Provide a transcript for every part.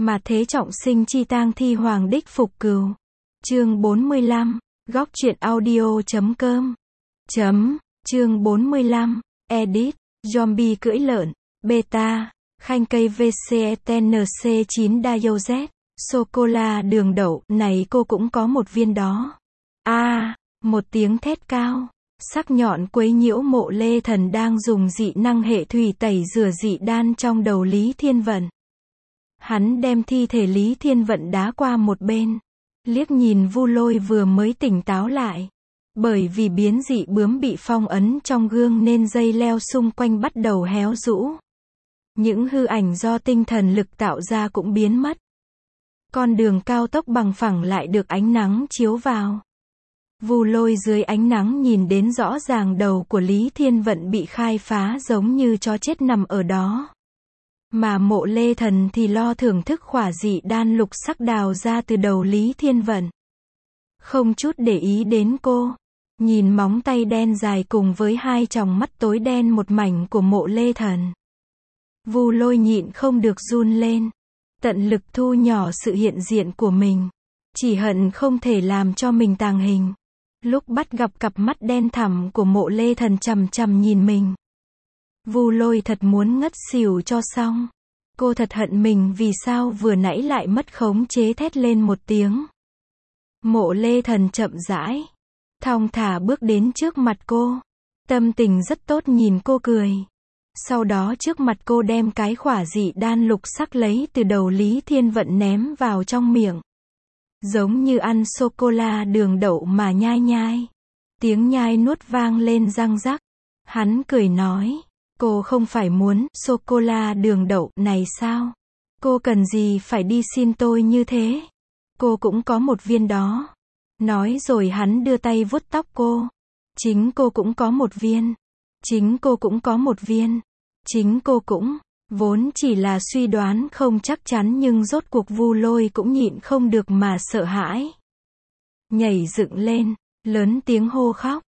Mà thế trọng sinh chi tang thi hoàng đích phục cừu. Chương 45, góc truyện audio.com. Chương 45, edit, zombie cưỡi lợn, beta, khanh cây VCTNC9 Dioz, sô-cô-la đường đậu, này cô cũng có một viên đó. Một tiếng thét cao, sắc nhọn quấy nhiễu Mộ Lê Thần đang dùng dị năng hệ thủy tẩy rửa dị đan trong đầu Lý Thiên Vận. Hắn đem thi thể Lý Thiên Vận đá qua một bên, liếc nhìn Vu Lôi vừa mới tỉnh táo lại. Bởi vì biến dị bướm bị phong ấn trong gương nên dây leo xung quanh bắt đầu héo rũ. Những hư ảnh do tinh thần lực tạo ra cũng biến mất. Con đường cao tốc bằng phẳng lại được ánh nắng chiếu vào. Vu Lôi dưới ánh nắng nhìn đến rõ ràng đầu của Lý Thiên Vận bị khai phá giống như chó chết nằm ở đó. Mà Mộ Lê Thần thì lo thưởng thức khỏa dị đan lục sắc đào ra từ đầu Lý Thiên Vận. Không chút để ý đến cô. Nhìn móng tay đen dài cùng với hai tròng mắt tối đen một mảnh của Mộ Lê Thần. Vu Lôi nhịn không được run lên. Tận lực thu nhỏ sự hiện diện của mình. Chỉ hận không thể làm cho mình tàng hình. Lúc bắt gặp cặp mắt đen thẳm của Mộ Lê Thần chằm chằm nhìn mình. Vu Lôi thật muốn ngất xỉu cho xong. Cô thật hận mình vì sao vừa nãy lại mất khống chế thét lên một tiếng. Mộ Lê Thần chậm rãi, thong thả bước đến trước mặt cô. Tâm tình rất tốt nhìn cô cười. Sau đó trước mặt cô đem cái khỏa dị đan lục sắc lấy từ đầu Lý Thiên Vận ném vào trong miệng. Giống như ăn sô-cô-la đường đậu mà nhai nhai. Tiếng nhai nuốt vang lên răng rắc. Hắn cười nói, cô không phải muốn sô-cô-la đường đậu này sao? Cô cần gì phải đi xin tôi như thế? Cô cũng có một viên đó. Nói rồi hắn đưa tay vuốt tóc cô. Chính cô cũng có một viên. Chính cô cũng có một viên. Chính cô cũng. Vốn chỉ là suy đoán không chắc chắn nhưng rốt cuộc Vu Lôi cũng nhịn không được mà sợ hãi. Nhảy dựng lên, lớn tiếng hô khóc.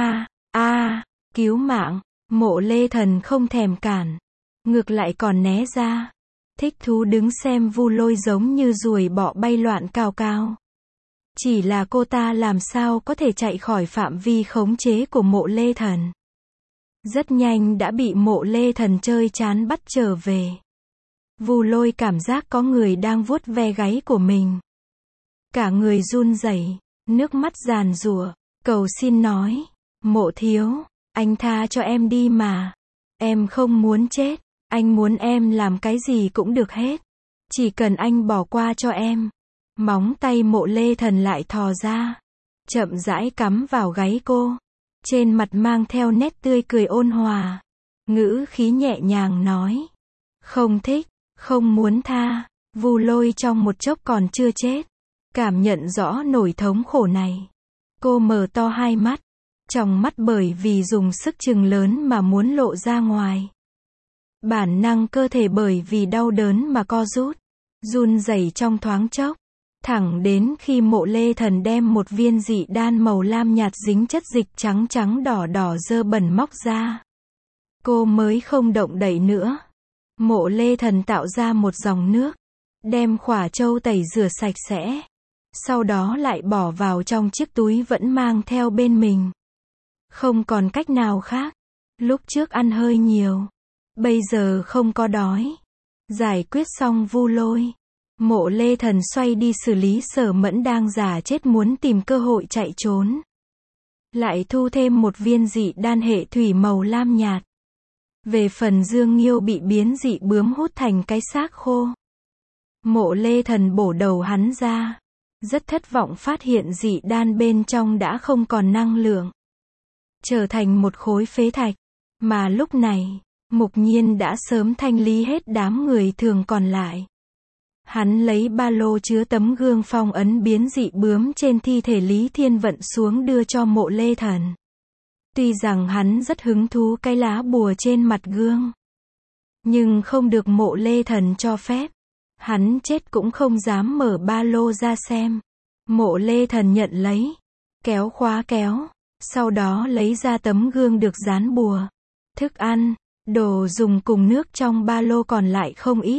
Cứu mạng. Mộ Lê Thần không thèm cản. Ngược lại còn né ra. Thích thú đứng xem Vu Lôi giống như ruồi bọ bay loạn cao cao. Chỉ là cô ta làm sao có thể chạy khỏi phạm vi khống chế của Mộ Lê Thần. Rất nhanh đã bị Mộ Lê Thần chơi chán bắt trở về. Vu Lôi cảm giác có người đang vuốt ve gáy của mình. Cả người run rẩy, nước mắt giàn giụa, cầu xin nói, Mộ thiếu, anh tha cho em đi mà. Em không muốn chết, anh muốn em làm cái gì cũng được hết. Chỉ cần anh bỏ qua cho em. Móng tay Mộ Lê Thần lại thò ra, chậm rãi cắm vào gáy cô. Trên mặt mang theo nét tươi cười ôn hòa. Ngữ khí nhẹ nhàng nói. Không thích, không muốn tha. Vu Lôi trong một chốc còn chưa chết. Cảm nhận rõ nỗi thống khổ này. Cô mở to hai mắt. Tròng mắt bởi vì dùng sức chừng lớn mà muốn lộ ra ngoài. Bản năng cơ thể bởi vì đau đớn mà co rút. Run rẩy trong thoáng chốc. Thẳng đến khi Mộ Lê Thần đem một viên dị đan màu lam nhạt dính chất dịch trắng trắng đỏ đỏ dơ bẩn móc ra. Cô mới không động đậy nữa. Mộ Lê Thần tạo ra một dòng nước. Đem khỏa trâu tẩy rửa sạch sẽ. Sau đó lại bỏ vào trong chiếc túi vẫn mang theo bên mình. Không còn cách nào khác. Lúc trước ăn hơi nhiều. Bây giờ không có đói. Giải quyết xong Vu Lôi. Mộ Lê Thần xoay đi xử lý Sở Mẫn đang giả chết muốn tìm cơ hội chạy trốn. Lại thu thêm một viên dị đan hệ thủy màu lam nhạt. Về phần Dương Nghiêu bị biến dị bướm hút thành cái xác khô. Mộ Lê Thần bổ đầu hắn ra. Rất thất vọng phát hiện dị đan bên trong đã không còn năng lượng. Trở thành một khối phế thạch. Mà lúc này, Mục Nhiên đã sớm thanh lý hết đám người thường còn lại. Hắn lấy ba lô chứa tấm gương phong ấn biến dị bướm trên thi thể Lý Thiên Vận xuống đưa cho Mộ Lê Thần. Tuy rằng hắn rất hứng thú cái lá bùa trên mặt gương. Nhưng không được Mộ Lê Thần cho phép. Hắn chết cũng không dám mở ba lô ra xem. Mộ Lê Thần nhận lấy. Kéo khóa kéo. Sau đó lấy ra tấm gương được dán bùa. Thức ăn, đồ dùng cùng nước trong ba lô còn lại không ít.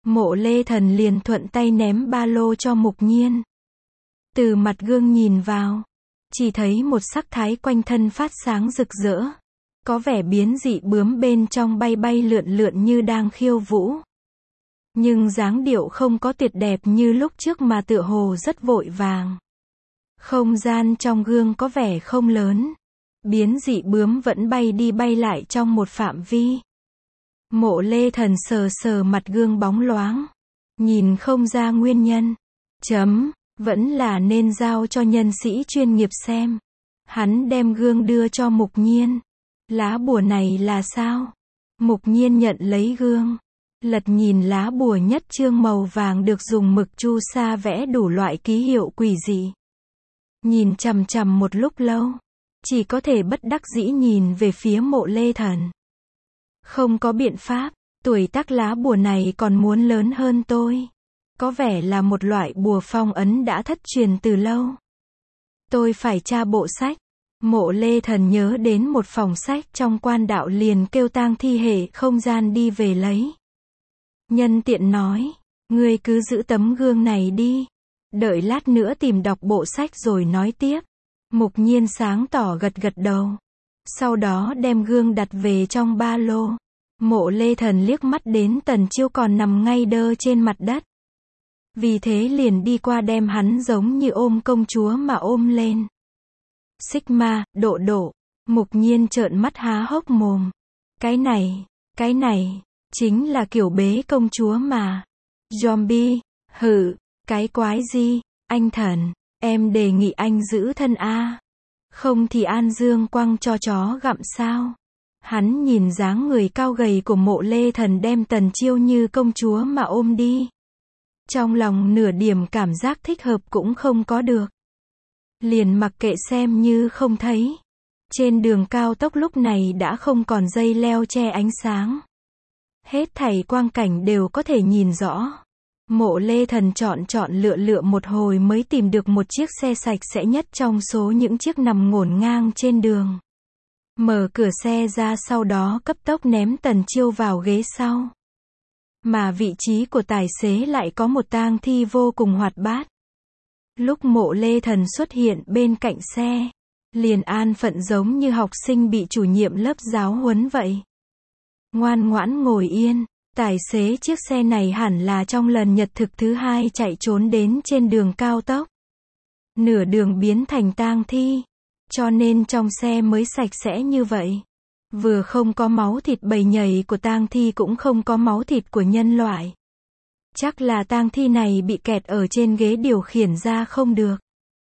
Mộ Lê Thần liền thuận tay ném ba lô cho Mục Nhiên. Từ mặt gương nhìn vào, chỉ thấy một sắc thái quanh thân phát sáng rực rỡ. Có vẻ biến dị bướm bên trong bay bay lượn lượn như đang khiêu vũ. Nhưng dáng điệu không có tuyệt đẹp như lúc trước mà tựa hồ rất vội vàng. Không gian trong gương có vẻ không lớn. Biến dị bướm vẫn bay đi bay lại trong một phạm vi. Mộ Lê Thần sờ sờ mặt gương bóng loáng. Nhìn không ra nguyên nhân. Vẫn là nên giao cho nhân sĩ chuyên nghiệp xem. Hắn đem gương đưa cho Mục Nhiên. Lá bùa này là sao? Mục Nhiên nhận lấy gương. Lật nhìn lá bùa nhất chương màu vàng được dùng mực chu sa vẽ đủ loại ký hiệu quỷ dị. Nhìn chằm chằm một lúc lâu. Chỉ có thể bất đắc dĩ nhìn về phía Mộ Lê Thần. Không có biện pháp, tuổi tác lá bùa này còn muốn lớn hơn tôi. Có vẻ là một loại bùa phong ấn đã thất truyền từ lâu. Tôi phải tra bộ sách. Mộ Lê Thần nhớ đến một phòng sách trong quan đạo liền kêu tang thi hệ không gian đi về lấy. Nhân tiện nói, ngươi cứ giữ tấm gương này đi. Đợi lát nữa tìm đọc bộ sách rồi nói tiếp. Mục Nhiên sáng tỏ gật gật đầu. Sau đó đem gương đặt về trong ba lô. Mộ Lê Thần liếc mắt đến Tần Chiêu còn nằm ngay đơ trên mặt đất. Vì thế liền đi qua đem hắn giống như ôm công chúa mà ôm lên. Sigma, Độ, Mục Nhiên trợn mắt há hốc mồm. Cái này, chính là kiểu bế công chúa mà. Zombie, cái quái gì, anh Thần, em đề nghị anh giữ thân a. Không thì An Dương quăng cho chó gặm sao. Hắn nhìn dáng người cao gầy của Mộ Lê Thần đem Tần Chiêu như công chúa mà ôm đi. Trong lòng nửa điểm cảm giác thích hợp cũng không có được. Liền mặc kệ xem như không thấy. Trên đường cao tốc lúc này đã không còn dây leo che ánh sáng. Hết thảy quang cảnh đều có thể nhìn rõ. Mộ Lê Thần chọn lựa một hồi mới tìm được một chiếc xe sạch sẽ nhất trong số những chiếc nằm ngổn ngang trên đường. Mở cửa xe ra sau đó cấp tốc ném Tần Chiêu vào ghế sau. Mà vị trí của tài xế lại có một tang thi vô cùng hoạt bát. Lúc Mộ Lê Thần xuất hiện bên cạnh xe, liền an phận giống như học sinh bị chủ nhiệm lớp giáo huấn vậy. Ngoan ngoãn ngồi yên. Tài xế chiếc xe này hẳn là trong lần nhật thực thứ 2 chạy trốn đến trên đường cao tốc. Nửa đường biến thành tang thi. Cho nên trong xe mới sạch sẽ như vậy. Vừa không có máu thịt bầy nhầy của tang thi cũng không có máu thịt của nhân loại. Chắc là tang thi này bị kẹt ở trên ghế điều khiển ra không được.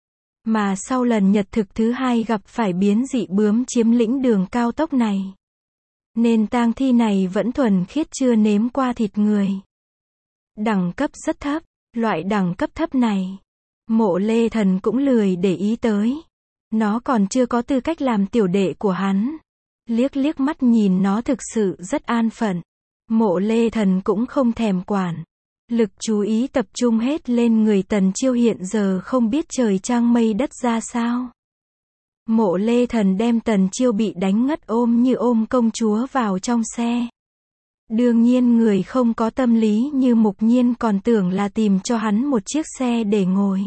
Mà sau lần nhật thực thứ 2 gặp phải biến dị bướm chiếm lĩnh đường cao tốc này. Nên tang thi này vẫn thuần khiết chưa nếm qua thịt người. Đẳng cấp rất thấp, loại đẳng cấp thấp này. Mộ Lê Thần cũng lười để ý tới. Nó còn chưa có tư cách làm tiểu đệ của hắn. Liếc mắt nhìn nó thực sự rất an phận. Mộ Lê Thần cũng không thèm quản. Lực chú ý tập trung hết lên người Tần Chiêu hiện giờ không biết trời trăng mây đất ra sao. Mộ Lê Thần đem Tần Chiêu bị đánh ngất ôm như ôm công chúa vào trong xe. Đương nhiên người không có tâm lý như Mục Nhiên còn tưởng là tìm cho hắn một chiếc xe để ngồi.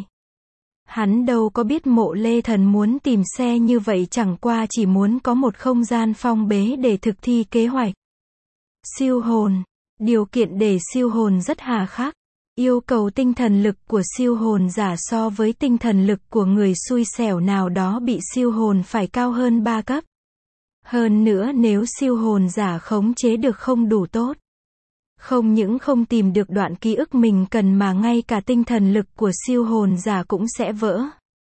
Hắn đâu có biết Mộ Lê Thần muốn tìm xe như vậy chẳng qua chỉ muốn có một không gian phong bế để thực thi kế hoạch. Siêu hồn. Điều kiện để siêu hồn rất hà khắc. Yêu cầu tinh thần lực của siêu hồn giả so với tinh thần lực của người xui xẻo nào đó bị siêu hồn phải cao hơn 3 cấp. Hơn nữa nếu siêu hồn giả khống chế được không đủ tốt. Không những không tìm được đoạn ký ức mình cần mà ngay cả tinh thần lực của siêu hồn giả cũng sẽ vỡ.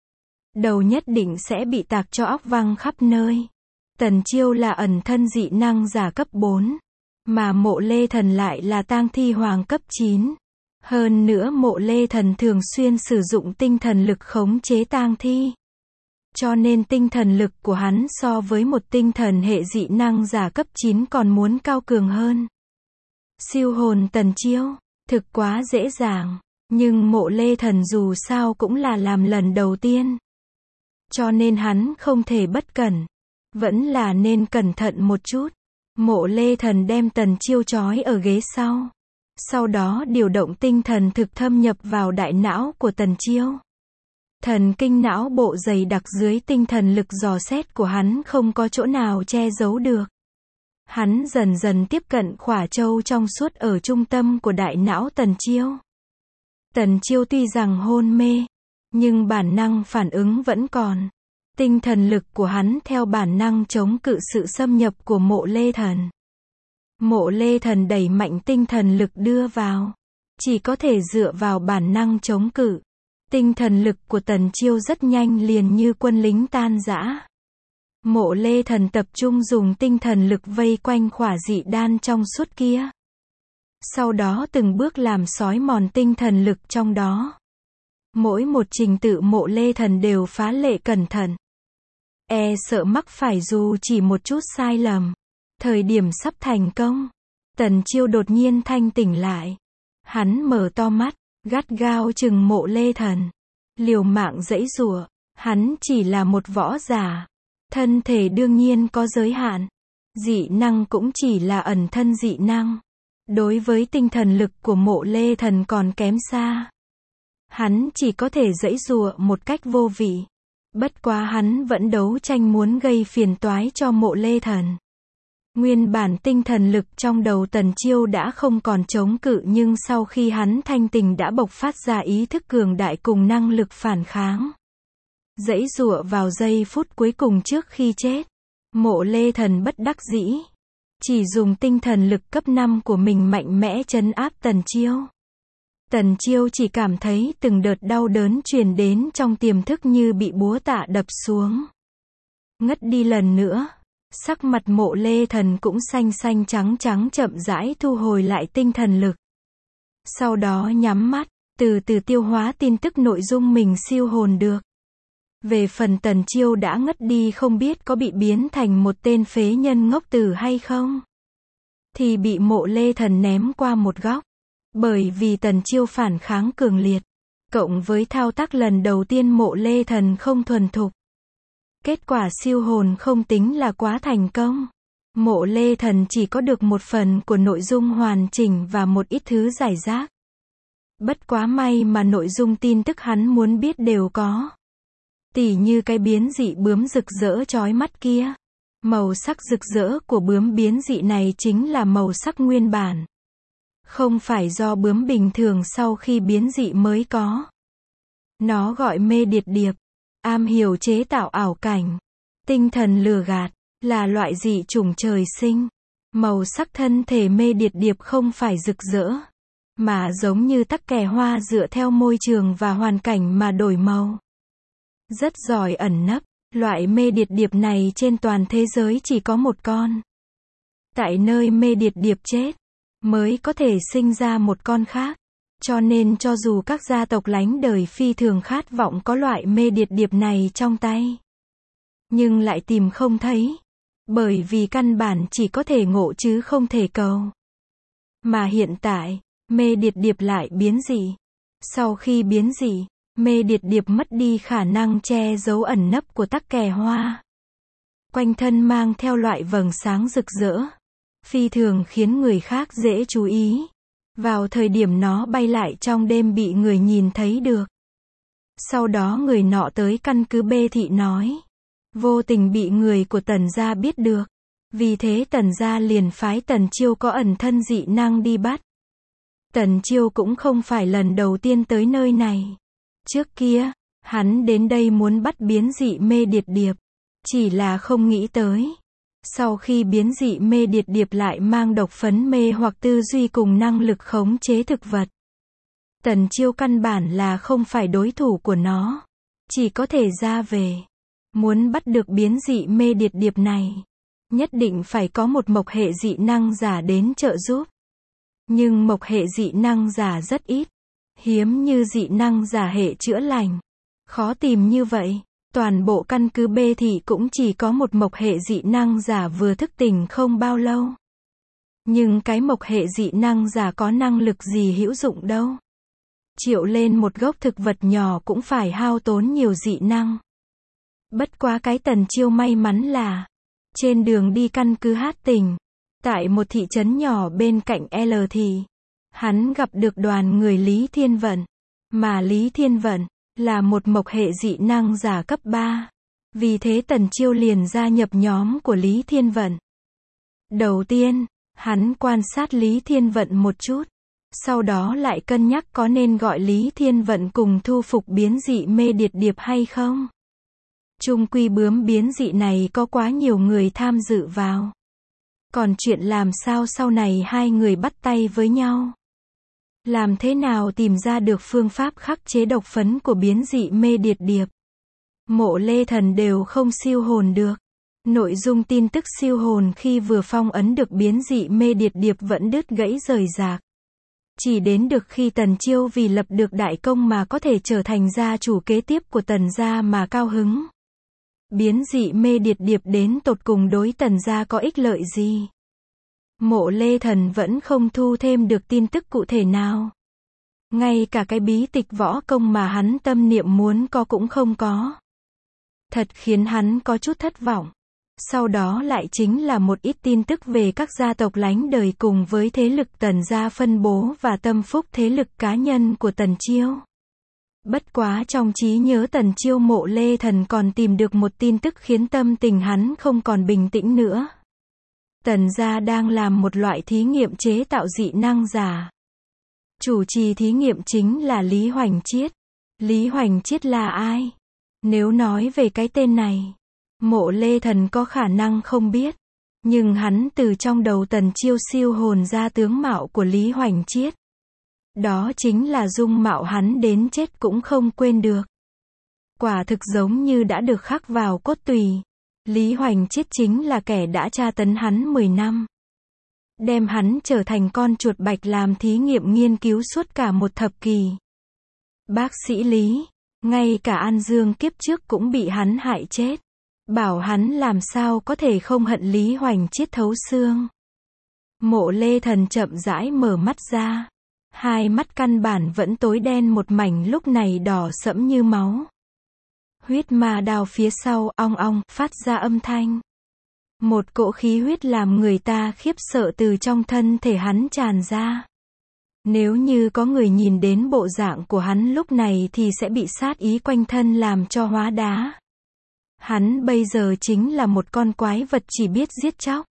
Đầu nhất định sẽ bị tạc cho óc văng khắp nơi. Tần Chiêu là ẩn thân dị năng giả cấp 4. Mà Mộ Lê Thần lại là tang thi hoàng cấp 9. Hơn nữa Mộ Lê Thần thường xuyên sử dụng tinh thần lực khống chế tang thi. Cho nên tinh thần lực của hắn so với một tinh thần hệ dị năng giả cấp 9 còn muốn cao cường hơn. Siêu hồn Tần Chiêu, thực quá dễ dàng. Nhưng Mộ Lê Thần dù sao cũng là làm lần đầu tiên. Cho nên hắn không thể bất cẩn. Vẫn là nên cẩn thận một chút. Mộ Lê Thần đem Tần Chiêu trói ở ghế sau. Sau đó điều động tinh thần thực thâm nhập vào đại não của Tần Chiêu. Thần kinh não bộ dày đặc dưới tinh thần lực dò xét của hắn không có chỗ nào che giấu được. Hắn dần dần tiếp cận khỏa châu trong suốt ở trung tâm của đại não Tần Chiêu. Tần Chiêu tuy rằng hôn mê, nhưng bản năng phản ứng vẫn còn. Tinh thần lực của hắn theo bản năng chống cự sự xâm nhập của Mộ Lê Thần. Mộ Lê Thần đẩy mạnh tinh thần lực đưa vào. Chỉ có thể dựa vào bản năng chống cự. Tinh thần lực của Tần Chiêu rất nhanh liền như quân lính tan rã. Mộ Lê Thần tập trung dùng tinh thần lực vây quanh khỏa dị đan trong suốt kia. Sau đó từng bước làm xói mòn tinh thần lực trong đó. Mỗi một trình tự Mộ Lê Thần đều phá lệ cẩn thận. E sợ mắc phải dù chỉ một chút sai lầm. Thời điểm sắp thành công, Tần Chiêu đột nhiên thanh tỉnh lại. Hắn mở to mắt, gắt gao chừng Mộ Lê Thần. Liều mạng giãy giụa, hắn chỉ là một võ giả. Thân thể đương nhiên có giới hạn. Dị năng cũng chỉ là ẩn thân dị năng. Đối với tinh thần lực của Mộ Lê Thần còn kém xa. Hắn chỉ có thể giãy giụa một cách vô vị. Bất quá hắn vẫn đấu tranh muốn gây phiền toái cho Mộ Lê Thần. Nguyên bản tinh thần lực trong đầu Tần Chiêu đã không còn chống cự, nhưng sau khi hắn thanh tỉnh đã bộc phát ra ý thức cường đại cùng năng lực phản kháng. Giãy giụa vào giây phút cuối cùng trước khi chết. Mộ Lê Thần bất đắc dĩ. Chỉ dùng tinh thần lực cấp 5 của mình mạnh mẽ trấn áp Tần Chiêu. Tần Chiêu chỉ cảm thấy từng đợt đau đớn truyền đến trong tiềm thức như bị búa tạ đập xuống. Ngất đi lần nữa. Sắc mặt Mộ Lê Thần cũng xanh xanh trắng trắng, chậm rãi thu hồi lại tinh thần lực. Sau đó nhắm mắt, từ từ tiêu hóa tin tức nội dung mình siêu hồn được. Về phần Tần Chiêu đã ngất đi không biết có bị biến thành một tên phế nhân ngốc tử hay không, thì bị Mộ Lê Thần ném qua một góc. Bởi vì Tần Chiêu phản kháng cường liệt, cộng với thao tác lần đầu tiên Mộ Lê Thần không thuần thục. Kết quả siêu hồn không tính là quá thành công. Mộ Lê Thần chỉ có được một phần của nội dung hoàn chỉnh và một ít thứ giải rác. Bất quá may mà nội dung tin tức hắn muốn biết đều có. Tỉ như cái biến dị bướm rực rỡ chói mắt kia. Màu sắc rực rỡ của bướm biến dị này chính là màu sắc nguyên bản. Không phải do bướm bình thường sau khi biến dị mới có. Nó gọi mê điệt điệp. Am hiểu chế tạo ảo cảnh. Tinh thần lừa gạt. Là loại dị chủng trời sinh. Màu sắc thân thể mê điệt điệp không phải rực rỡ, mà giống như tắc kè hoa dựa theo môi trường và hoàn cảnh mà đổi màu. Rất giỏi ẩn nấp. Loại mê điệt điệp này trên toàn thế giới chỉ có một con. Tại nơi mê điệt điệp chết, mới có thể sinh ra một con khác. Cho nên cho dù các gia tộc lánh đời phi thường khát vọng có loại mê điệt điệp này trong tay, nhưng lại tìm không thấy. Bởi vì căn bản chỉ có thể ngộ chứ không thể cầu. Mà hiện tại, mê điệt điệp lại biến dị. Sau khi biến dị, mê điệt điệp mất đi khả năng che giấu ẩn nấp của tắc kè hoa. Quanh thân mang theo loại vầng sáng rực rỡ, phi thường khiến người khác dễ chú ý. Vào thời điểm nó bay lại trong đêm bị người nhìn thấy được. Sau đó người nọ tới căn cứ B thị nói. Vô tình bị người của Tần gia biết được. Vì thế Tần gia liền phái Tần Chiêu có ẩn thân dị năng đi bắt. Tần Chiêu cũng không phải lần đầu tiên tới nơi này. Trước kia, hắn đến đây muốn bắt biến dị mê điệt điệp. Chỉ là không nghĩ tới. Sau khi biến dị mê điệt điệp lại mang độc phấn mê hoặc tư duy cùng năng lực khống chế thực vật. Tần Chiêu căn bản là không phải đối thủ của nó. Chỉ có thể ra về. Muốn bắt được biến dị mê điệt điệp này, nhất định phải có một mộc hệ dị năng giả đến trợ giúp. Nhưng mộc hệ dị năng giả rất ít. Hiếm như dị năng giả hệ chữa lành. Khó tìm như vậy. Toàn bộ căn cứ B thị cũng chỉ có một mộc hệ dị năng giả vừa thức tỉnh không bao lâu. Nhưng cái mộc hệ dị năng giả có năng lực gì hữu dụng đâu. Triệu lên một gốc thực vật nhỏ cũng phải hao tốn nhiều dị năng. Bất quá cái Tần Chiêu may mắn là, trên đường đi căn cứ Hát tỉnh, tại một thị trấn nhỏ bên cạnh L thị, Hắn gặp được đoàn người Lý Thiên Vận. Mà Lý Thiên Vận là một mộc hệ dị năng giả cấp 3. Vì thế Tần Chiêu liền gia nhập nhóm của Lý Thiên Vận. Đầu tiên, hắn quan sát Lý Thiên Vận một chút. Sau đó lại cân nhắc có nên gọi Lý Thiên Vận cùng thu phục biến dị mê điệt điệp hay không. Chung quy bướm biến dị này có quá nhiều người tham dự vào. Còn chuyện làm sao sau này hai người bắt tay với nhau. Làm thế nào tìm ra được phương pháp khắc chế độc phấn của biến dị mê điệt điệp. Mộ Lê Thần đều không siêu hồn được. Nội dung tin tức siêu hồn khi vừa phong ấn được biến dị mê điệt điệp vẫn đứt gãy rời rạc. Chỉ đến được khi Tần Chiêu vì lập được đại công mà có thể trở thành gia chủ kế tiếp của Tần gia mà cao hứng. Biến dị mê điệt điệp đến tột cùng đối Tần gia có ích lợi gì? Mộ Lê Thần vẫn không thu thêm được tin tức cụ thể nào. Ngay cả cái bí tịch võ công mà hắn tâm niệm muốn có cũng không có. Thật khiến hắn có chút thất vọng. Sau đó lại chính là một ít tin tức về các gia tộc lánh đời cùng với thế lực Tần gia phân bố và tâm phúc thế lực cá nhân của Tần Chiêu. Bất quá trong trí nhớ Tần Chiêu, Mộ Lê Thần còn tìm được một tin tức khiến tâm tình hắn không còn bình tĩnh nữa. Tần gia đang làm một loại thí nghiệm chế tạo dị năng giả. Chủ trì thí nghiệm chính là Lý Hoành Chiết. Lý Hoành Chiết là ai? Nếu nói về cái tên này, Mộ Lê Thần có khả năng không biết. Nhưng hắn từ trong đầu Tần Chiêu siêu hồn ra tướng mạo của Lý Hoành Chiết. Đó chính là dung mạo hắn đến chết cũng không quên được. Quả thực giống như đã được khắc vào cốt tủy. Lý Hoành Chiết chính là kẻ đã tra tấn hắn 10 năm. Đem hắn trở thành con chuột bạch làm thí nghiệm nghiên cứu suốt cả một thập kỷ. Bác sĩ Lý, ngay cả An Dương kiếp trước cũng bị hắn hại chết. Bảo hắn làm sao có thể không hận Lý Hoành Chiết thấu xương. Mộ Lê Thần chậm rãi mở mắt ra. Hai mắt căn bản vẫn tối đen một mảnh, lúc này đỏ sẫm như máu. Huyết ma đao phía sau ong ong phát ra âm thanh. Một cỗ khí huyết làm người ta khiếp sợ từ trong thân thể hắn tràn ra. Nếu như có người nhìn đến bộ dạng của hắn lúc này thì sẽ bị sát ý quanh thân làm cho hóa đá. Hắn bây giờ chính là một con quái vật chỉ biết giết chóc.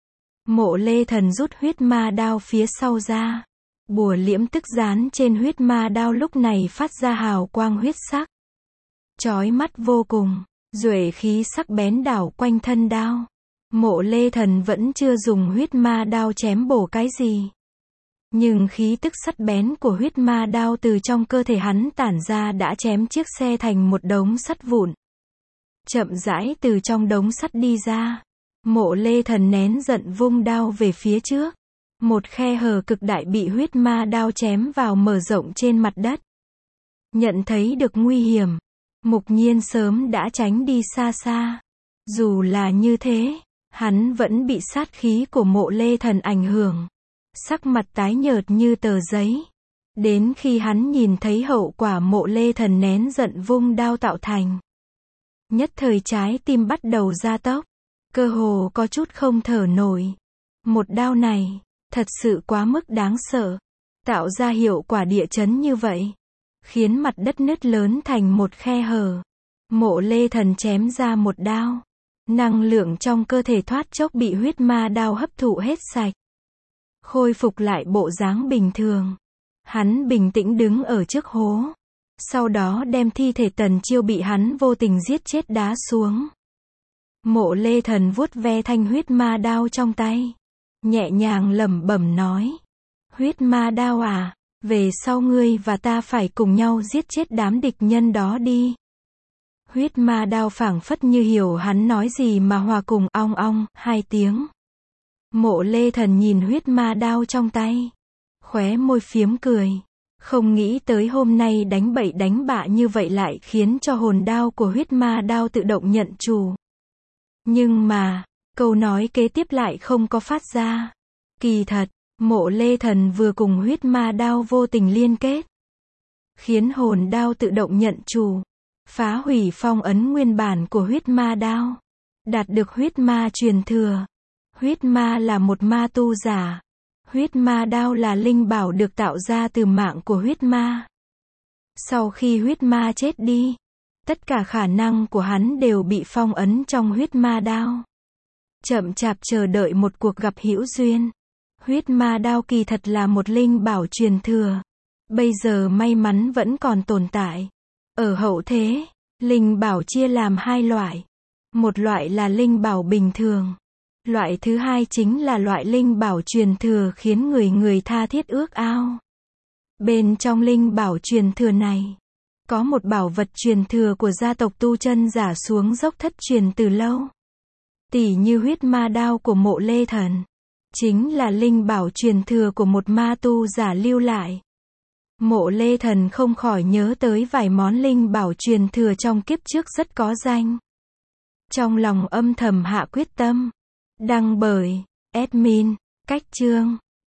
Mộ Lê Thần rút huyết ma đao phía sau ra. Bùa liễm tức dán trên huyết ma đao lúc này phát ra hào quang huyết sắc. Chói mắt vô cùng, duệ khí sắc bén đảo quanh thân đao. Mộ Lê Thần vẫn chưa dùng huyết ma đao chém bổ cái gì. Nhưng khí tức sắt bén của huyết ma đao từ trong cơ thể hắn tản ra đã chém chiếc xe thành một đống sắt vụn. Chậm rãi từ trong đống sắt đi ra. Mộ Lê Thần nén giận vung đao về phía trước. Một khe hở cực đại bị huyết ma đao chém vào mở rộng trên mặt đất. Nhận thấy được nguy hiểm, Mục Nhiên sớm đã tránh đi xa xa. Dù là như thế, hắn vẫn bị sát khí của Mộ Lê Thần ảnh hưởng. Sắc mặt tái nhợt như tờ giấy. Đến khi hắn nhìn thấy hậu quả Mộ Lê Thần nén giận vung đao tạo thành. Nhất thời trái tim bắt đầu gia tốc. Cơ hồ có chút không thở nổi. Một đao này, thật sự quá mức đáng sợ. Tạo ra hiệu quả địa chấn như vậy. Khiến mặt đất nứt lớn thành một khe hở. Mộ Lê Thần chém ra một đao. Năng lượng trong cơ thể thoát chốc bị huyết ma đao hấp thụ hết sạch. Khôi phục lại bộ dáng bình thường. Hắn bình tĩnh đứng ở trước hố. Sau đó đem thi thể Tần Chiêu bị hắn vô tình giết chết đá xuống. Mộ Lê Thần vuốt ve thanh huyết ma đao trong tay. Nhẹ nhàng lẩm bẩm nói. Huyết ma đao à, về sau ngươi và ta phải cùng nhau giết chết đám địch nhân đó đi. Huyết ma đao phảng phất như hiểu hắn nói gì mà hòa cùng ong ong, hai tiếng. Mộ Lê Thần nhìn huyết ma đao trong tay. Khóe môi phiếm cười. Không nghĩ tới hôm nay đánh bậy đánh bạ như vậy lại khiến cho hồn đao của huyết ma đao tự động nhận chủ. Nhưng mà, câu nói kế tiếp lại không có phát ra. Kỳ thật, Mộ Lê Thần vừa cùng huyết ma đao vô tình liên kết. Khiến hồn đao tự động nhận chủ. Phá hủy phong ấn nguyên bản của huyết ma đao. Đạt được huyết ma truyền thừa. Huyết ma là một ma tu giả. Huyết ma đao là linh bảo được tạo ra từ mạng của huyết ma. Sau khi huyết ma chết đi, tất cả khả năng của hắn đều bị phong ấn trong huyết ma đao. Chậm chạp chờ đợi một cuộc gặp hữu duyên. Huyết ma đao kỳ thật là một linh bảo truyền thừa. Bây giờ may mắn vẫn còn tồn tại. Ở hậu thế, linh bảo chia làm hai loại. Một loại là linh bảo bình thường. Loại thứ hai chính là loại linh bảo truyền thừa khiến người tha thiết ước ao. Bên trong linh bảo truyền thừa này, có một bảo vật truyền thừa của gia tộc tu chân giả xuống dốc thất truyền từ lâu. Tỉ như huyết ma đao của Mộ Lê Thần, chính là linh bảo truyền thừa của một ma tu giả lưu lại. Mộ Lê Thần không khỏi nhớ tới vài món linh bảo truyền thừa trong kiếp trước rất có danh. Trong lòng âm thầm hạ quyết tâm. Đăng bởi admin, Cách Chương.